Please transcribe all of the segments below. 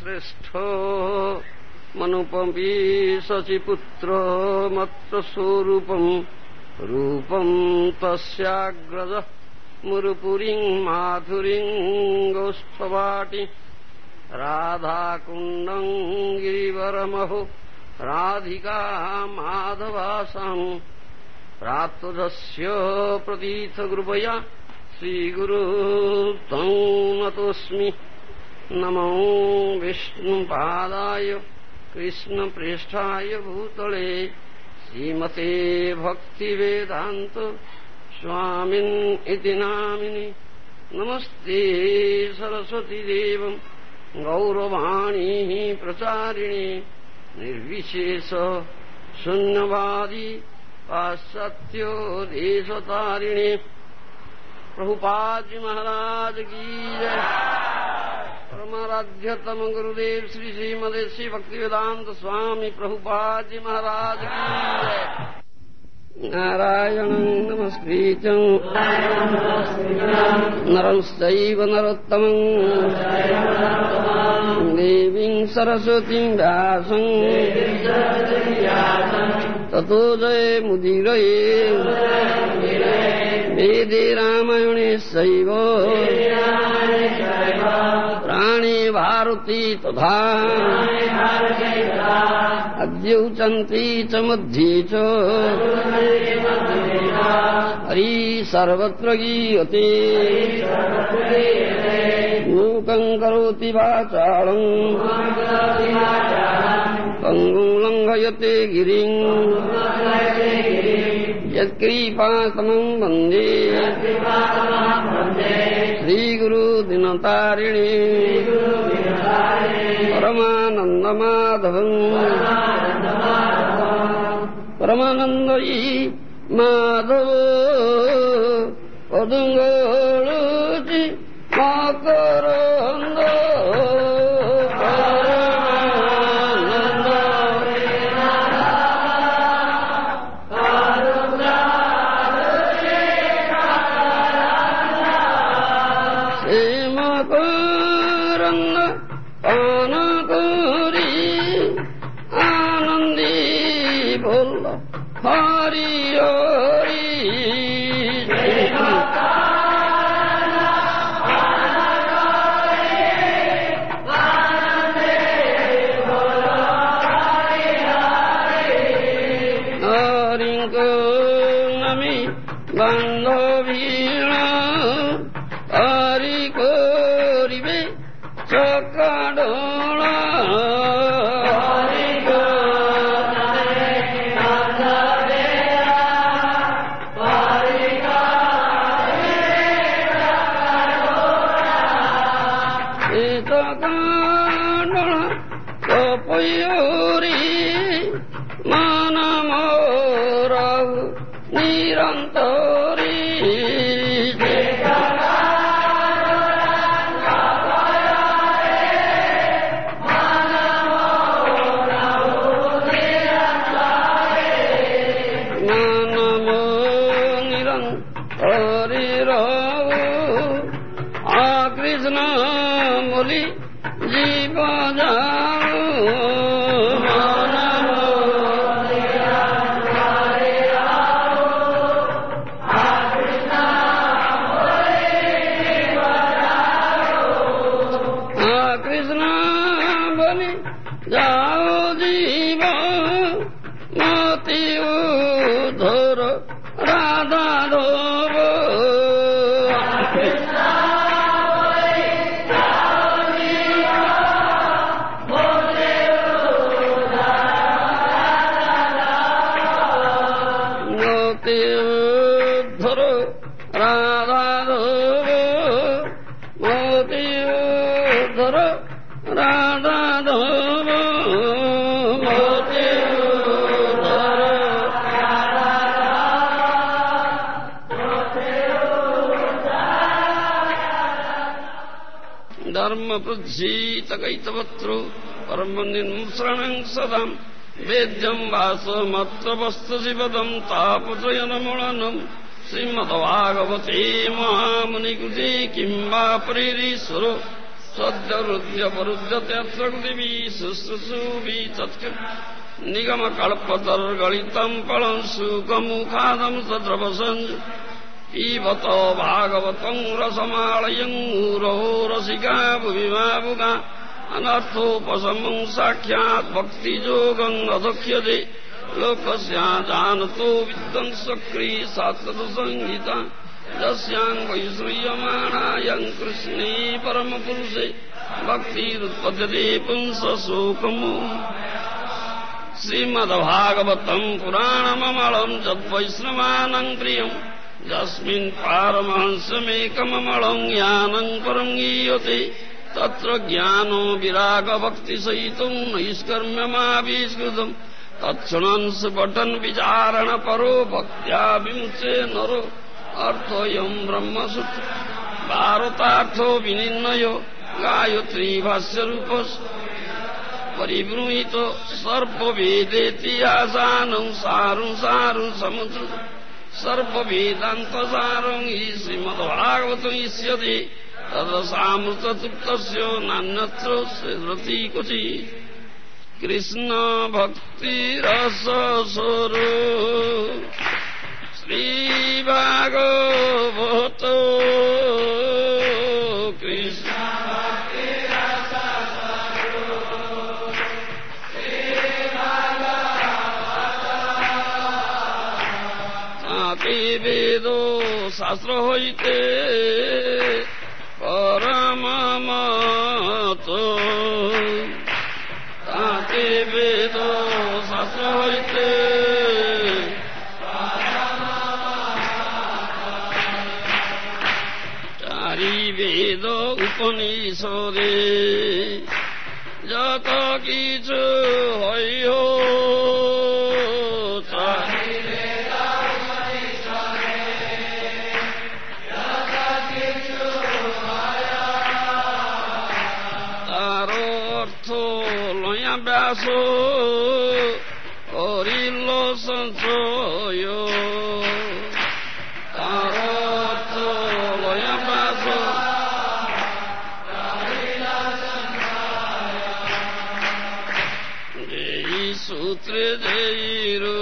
श्रेष्ठ मनुपमी शचिपुत्र मत्र स्वरूपम रूपम तस्याग्रज मुरुपुरीं माधुरीं गौष्ठवाटी राधाकुंडं गिरिवरमहो राधिका माधवासां प्राप्तस्य प्रतीर्थकृपया श्रीगुरु तं नतोऽस्मि। नमो विष्णुपादाय कृष्णप्रेष्ठाय भूतले श्रीमते भक्तिवेदान्त स्वामिन् इति नामिने। नमस्ते सरस्वतीदेवं गौरवाणी प्रचारिणे निर्विशेष शून्यवादी पाश्चात्यो देशतारिणे। प्रभुपाद जी महाराज की जय। परमाराध्यतम गुरुदेव श्री श्रीमदे श्री भक्तिवेदांत स्वामी प्रभुपाद जी महाराज की जय। नारायणं नमस्कृतं नरं चैव नरोत्तमं देवीं सरस्वतीं व्यासं ततो जयमुदीरये। वेदे रामायणे चैव प्राणे भारती तथा अद्य उचन्ति च मध्ये च हरि सर्वत्र गीयते। मूकं करोति वाचालं पङ्गुं लङ्घयते गिरिं यत्कृपातमं वन्दे श्रीगुरुदिनतारिणे। परमानन्दमाधवं परमानन्दयी माधव पदुङ्गोळुचि मकरन्द हरि हरि हरिं नमि बान्धवीण हरि करिबे चकाडोला प्रज्जीतकैतवत्रो परमनिर्मुसरणं सदां वेद्यं वासमत्रवस्तशिवदं तापत्रयनमूलनं श्रीमद्भागवते महामुनिकृते किं वा प्रेरीश्वरो सद्यरुद्यपरुद्यत्यक्षुदिवी शुश्रूषुभि तत्कृ निगमकल्पतर्गलितम् फलम् सुखमुखादम् सद्रवसञ्ज पीबत भागवतम् रसमालयम् मुरहो रसिका भुविभावुका अनर्थोपशमम् साक्षात् भक्तियोगम् अदक्ष्यते लोकस्या जानतो विद्वंसक्री सात्तसंहिता यस्याम् वै श्रूयमाणायाम् कृष्णे परमपुरुषे भक्तिरुत्पद्यते पुंसशोकमो श्रीमद्भागवतम् पुराणममलम् यद्वैष्णवानाम् प्रियम् यस्मिन् पारमहंसमेकममलम् ज्ञानम् परम् गीयते तत्र ज्ञानो विरागभक्तिसहितम् नैष्कर्म्यमाविष्कृतम् तत्क्षणन् सुपठन् विचारण परो भक्त्या विमुचे नरो अर्थोऽयम् ब्रह्मसूत्र भारतार्थो विनिर्णयो गायत्री भाष्यरूपस् परिबृहीतो सर्ववेदेतिहासानं सारं समुद्र सर्ववेदान्तसारं हि श्रीमद्भागवतम् इष्यते तदसामृततृप्तस्य नान्यत्र सेदति क्वचित् कृष्ण भक्तिरसस्वरो श्रीभागवत कृष्ण वेदो शास्त्र हईते परममत ताते वेदो शास्त्र हईते चारि वेद उपनिषदे जत किछु हयो व्यासो हरिलो संचय तारथ लय व्यास जयी सूत्रे जयीरो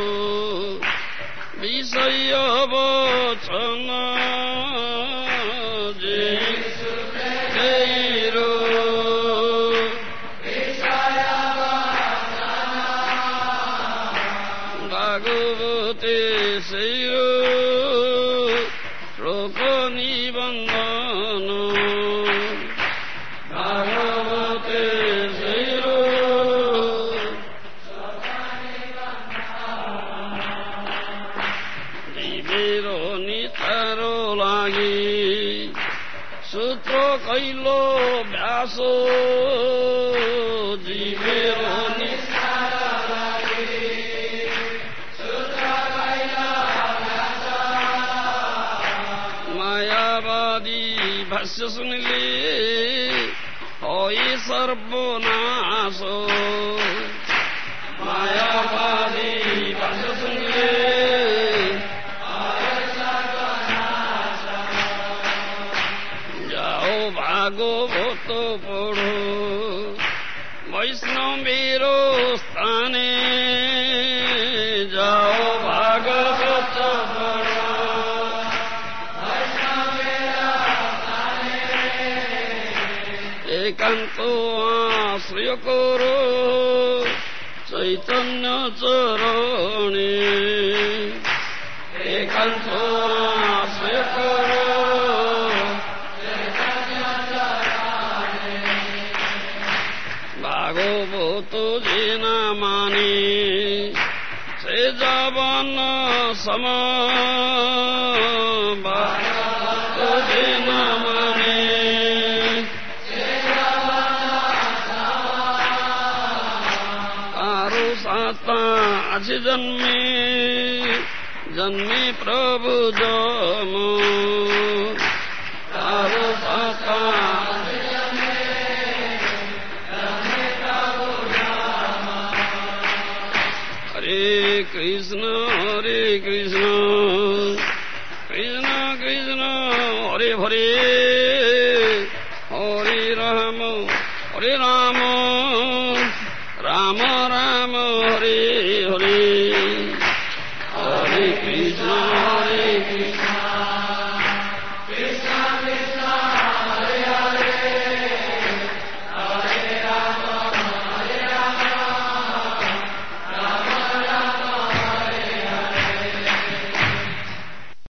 विषय वचन जयी जयीरो भागवते शैरो श्लोक निबंधन भागवते शैरो जीवेर नितारो लागि सूत्र कैलो व्यासो जीवेर भाष्य सुनिले होई सर्वनाश मायावादी भाष्य सुनिले जाओ भागवत पढ़ो वैष्णवेरो स्थाने जाओ भागवत पढ़ो एकांतो आश्रय करो चैतन्य चरणे एकांतो आश्रय करो भागवत जेना माने से जवन सम भागवत जेना माने आज जन्मे जन्मे प्रभु जम तारो साता हरे कृष्ण कृष्ण कृष्ण कृष्ण हरे हरे हरे राम राम राम राम हरे हरे हरे कृष्ण